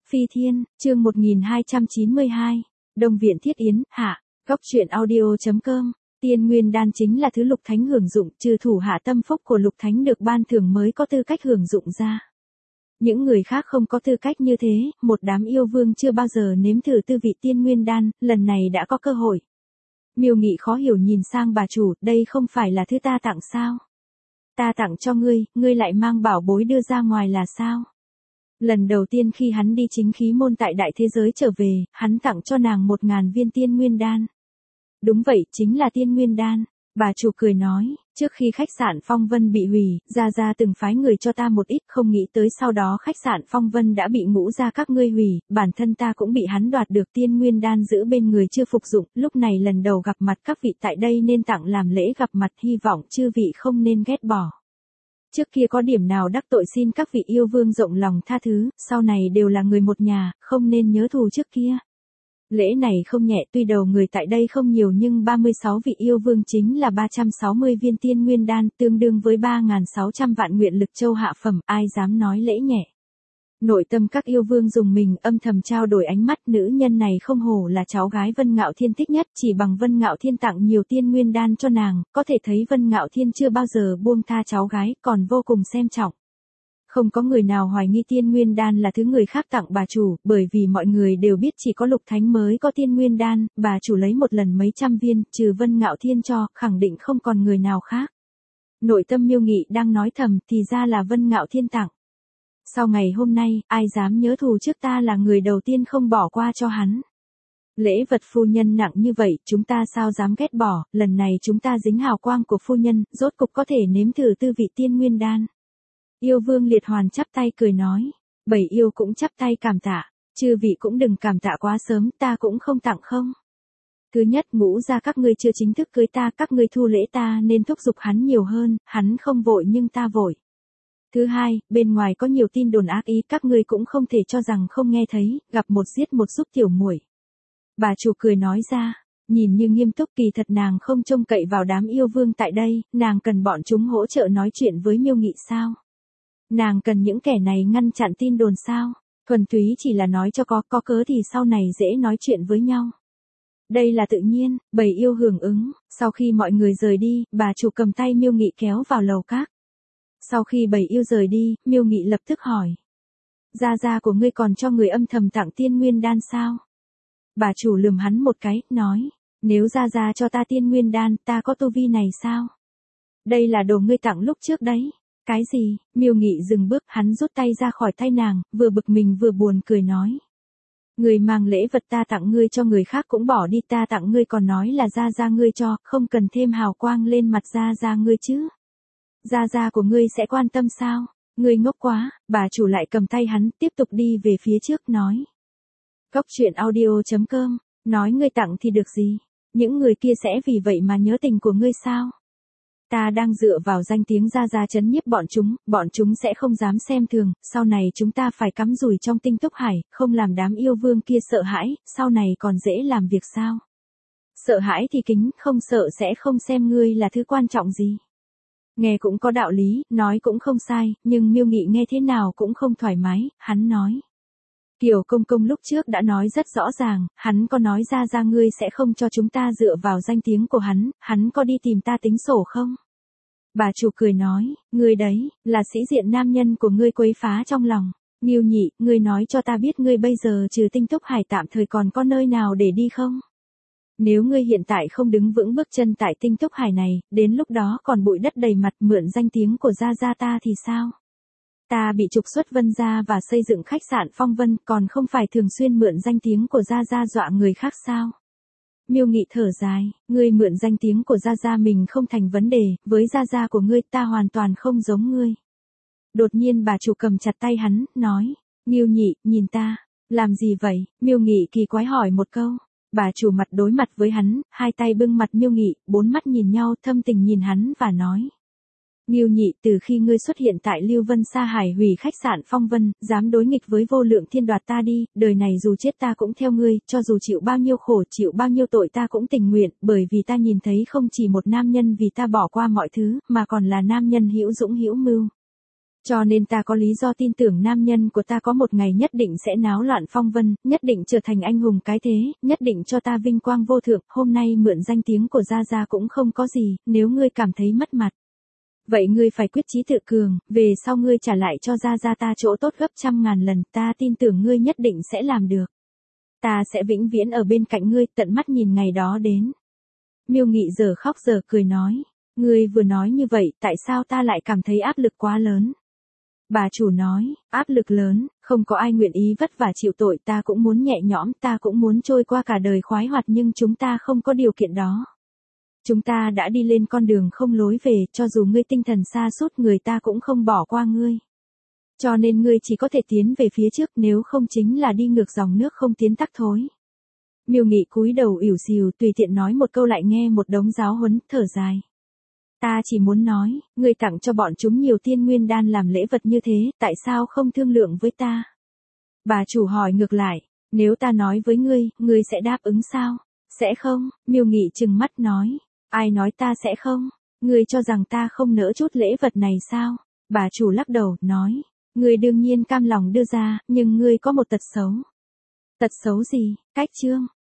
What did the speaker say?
Phi Thiên, chương 1292, Đông Viện Thiết Yến, hạ, góc truyện audio.com. Tiên Nguyên Đan chính là thứ Lục Thánh hưởng dụng, trừ thủ hạ tâm phúc của Lục Thánh được ban thưởng mới có tư cách hưởng dụng ra. Những người khác không có tư cách như thế, một đám yêu vương chưa bao giờ nếm thử tư vị Tiên Nguyên Đan, lần này đã có cơ hội. Miêu Nghị khó hiểu nhìn sang bà chủ, đây không phải là thứ ta tặng sao? Ta tặng cho ngươi lại mang bảo bối đưa ra ngoài là sao? Lần đầu tiên khi hắn đi chính khí môn tại đại thế giới trở về, hắn tặng cho nàng 1000 viên Tiên Nguyên Đan. Đúng vậy, chính là Tiên Nguyên Đan. Bà chủ cười nói, trước khi khách sạn Phong Vân bị hủy, Gia từng phái người cho ta một ít, không nghĩ tới sau đó khách sạn Phong Vân đã bị Ngũ gia các ngươi hủy, bản thân ta cũng bị hắn đoạt được Tiên Nguyên Đan giữ bên người chưa phục dụng, lúc này lần đầu gặp mặt các vị tại đây nên tặng làm lễ gặp mặt, hy vọng chư vị không nên ghét bỏ. Trước kia có điểm nào đắc tội xin các vị yêu vương rộng lòng tha thứ, sau này đều là người một nhà, không nên nhớ thù trước kia. Lễ này không nhẹ, tuy đầu người tại đây không nhiều nhưng 36 vị yêu vương chính là 360 viên Tiên Nguyên Đan, tương đương với 3.600 vạn nguyện lực châu hạ phẩm, ai dám nói lễ nhẹ. Nội tâm các yêu vương dùng mình âm thầm trao đổi ánh mắt, nữ nhân này không hổ là cháu gái Vân Ngạo Thiên thích nhất, chỉ bằng Vân Ngạo Thiên tặng nhiều Tiên Nguyên Đan cho nàng, có thể thấy Vân Ngạo Thiên chưa bao giờ buông tha cháu gái, còn vô cùng xem trọng. Không có người nào hoài nghi Tiên Nguyên Đan là thứ người khác tặng bà chủ, bởi vì mọi người đều biết chỉ có Lục Thánh mới có Tiên Nguyên Đan, bà chủ lấy một lần mấy trăm viên, trừ Vân Ngạo Thiên cho, khẳng định không còn người nào khác. Nội tâm Miêu Nghị đang nói thầm, thì ra là Vân Ngạo Thiên tặng. Sau ngày hôm nay, ai dám nhớ thù trước ta là người đầu tiên không bỏ qua cho hắn. Lễ vật phu nhân nặng như vậy, chúng ta sao dám ghét bỏ, lần này chúng ta dính hào quang của phu nhân, rốt cục có thể nếm thử tư vị Tiên Nguyên Đan. Yêu vương Liệt Hoàn chắp tay cười nói, bảy yêu cũng chắp tay cảm tạ, chư vị cũng đừng cảm tạ quá sớm, ta cũng không tặng không. Thứ nhất, Ngũ gia các ngươi chưa chính thức cưới ta, các ngươi thu lễ ta nên thúc giục hắn nhiều hơn, hắn không vội nhưng ta vội. Thứ hai, bên ngoài có nhiều tin đồn ác ý, các ngươi cũng không thể cho rằng không nghe thấy, gặp một giết một giúp tiểu muội. Bà chủ cười nói ra, nhìn như nghiêm túc, kỳ thật nàng không trông cậy vào đám yêu vương tại đây, nàng cần bọn chúng hỗ trợ nói chuyện với Miêu Nghị sao? Nàng cần những kẻ này ngăn chặn tin đồn sao? Thuần túy chỉ là nói cho có cớ thì sau này dễ nói chuyện với nhau. Đây là tự nhiên, bầy yêu hưởng ứng, sau khi mọi người rời đi, bà chủ cầm tay Miêu Nghị kéo vào lầu các. Sau khi bầy yêu rời đi, Miêu Nghị lập tức hỏi. Gia của ngươi còn cho người âm thầm tặng Tiên Nguyên Đan sao? Bà chủ lườm hắn một cái, nói, nếu Gia cho ta Tiên Nguyên Đan, ta có tu vi này sao? Đây là đồ ngươi tặng lúc trước đấy. Cái gì? Miêu Nghị dừng bước, hắn rút tay ra khỏi tay nàng, vừa bực mình vừa buồn cười nói. Người mang lễ vật ta tặng ngươi cho người khác cũng bỏ đi, ta tặng ngươi còn nói là Gia ngươi cho, không cần thêm hào quang lên mặt Gia ngươi chứ. Gia của ngươi sẽ quan tâm sao? Ngươi ngốc quá, bà chủ lại cầm tay hắn, tiếp tục đi về phía trước nói. Góc truyện audio.com, nói ngươi tặng thì được gì? Những người kia sẽ vì vậy mà nhớ tình của ngươi sao? Ta đang dựa vào danh tiếng Gia trấn nhiếp bọn chúng sẽ không dám xem thường, sau này chúng ta phải cắm rủi trong Tinh Túc Hải, không làm đám yêu vương kia sợ hãi, sau này còn dễ làm việc sao? Sợ hãi thì kính, không sợ sẽ không xem ngươi là thứ quan trọng gì. Nghe cũng có đạo lý, nói cũng không sai, nhưng Miêu Nghị nghe thế nào cũng không thoải mái, hắn nói. Kiều công công lúc trước đã nói rất rõ ràng, hắn có nói Gia ngươi sẽ không cho chúng ta dựa vào danh tiếng của hắn có đi tìm ta tính sổ không? Bà chủ cười nói, ngươi đấy, là sĩ diện nam nhân của ngươi quấy phá trong lòng. Miêu Nhị, ngươi nói cho ta biết ngươi bây giờ trừ Tinh Túc Hải tạm thời còn có nơi nào để đi không? Nếu ngươi hiện tại không đứng vững bước chân tại Tinh Túc Hải này, đến lúc đó còn bụi đất đầy mặt mượn danh tiếng của Gia ta thì sao? Ta bị trục xuất Vân gia và xây dựng khách sạn Phong Vân, còn không phải thường xuyên mượn danh tiếng của Gia dọa người khác sao? Miêu Nghị thở dài, ngươi mượn danh tiếng của Gia mình không thành vấn đề, với Gia của ngươi ta hoàn toàn không giống ngươi. Đột nhiên bà chủ cầm chặt tay hắn, nói, Miêu Nhị, nhìn ta, làm gì vậy? Miêu Nghị kỳ quái hỏi một câu. Bà chủ mặt đối mặt với hắn, hai tay bưng mặt Miêu Nghị, bốn mắt nhìn nhau thâm tình nhìn hắn và nói. Miêu Nhị, từ khi ngươi xuất hiện tại Lưu Vân Sa Hải hủy khách sạn Phong Vân, dám đối nghịch với Vô Lượng Thiên đoạt ta đi, đời này dù chết ta cũng theo ngươi, cho dù chịu bao nhiêu khổ, chịu bao nhiêu tội ta cũng tình nguyện, bởi vì ta nhìn thấy không chỉ một nam nhân vì ta bỏ qua mọi thứ, mà còn là nam nhân hữu dũng hữu mưu. Cho nên ta có lý do tin tưởng nam nhân của ta có một ngày nhất định sẽ náo loạn phong vân, nhất định trở thành anh hùng cái thế, nhất định cho ta vinh quang vô thượng, hôm nay mượn danh tiếng của Gia Gia cũng không có gì, nếu ngươi cảm thấy mất mặt. Vậy ngươi phải quyết chí tự cường, về sau ngươi trả lại cho Gia Gia ta chỗ tốt gấp 100.000 lần, ta tin tưởng ngươi nhất định sẽ làm được. Ta sẽ vĩnh viễn ở bên cạnh ngươi, tận mắt nhìn ngày đó đến. Miêu Nghị giờ khóc giờ cười nói, ngươi vừa nói như vậy, tại sao ta lại cảm thấy áp lực quá lớn? Bà chủ nói, áp lực lớn, không có ai nguyện ý vất vả chịu tội, ta cũng muốn nhẹ nhõm, ta cũng muốn trôi qua cả đời khoái hoạt, nhưng chúng ta không có điều kiện đó. Chúng ta đã đi lên con đường không lối về, cho dù ngươi tinh thần sa sút, người ta cũng không bỏ qua ngươi. Cho nên ngươi chỉ có thể tiến về phía trước, nếu không chính là đi ngược dòng nước không tiến tắc thối. Miêu Nghị cúi đầu ỉu xìu, tùy tiện nói một câu lại nghe một đống giáo huấn, thở dài. Ta chỉ muốn nói, ngươi tặng cho bọn chúng nhiều tiên nguyên đan làm lễ vật như thế, tại sao không thương lượng với ta? Bà chủ hỏi ngược lại, nếu ta nói với ngươi sẽ đáp ứng sao? Sẽ không, Miêu Nghị trừng mắt nói, ai nói ta sẽ không? Ngươi cho rằng ta không nỡ chút lễ vật này sao? Bà chủ lắc đầu, nói, ngươi đương nhiên cam lòng đưa ra, nhưng ngươi có một tật xấu. Tật xấu gì? Cách chương.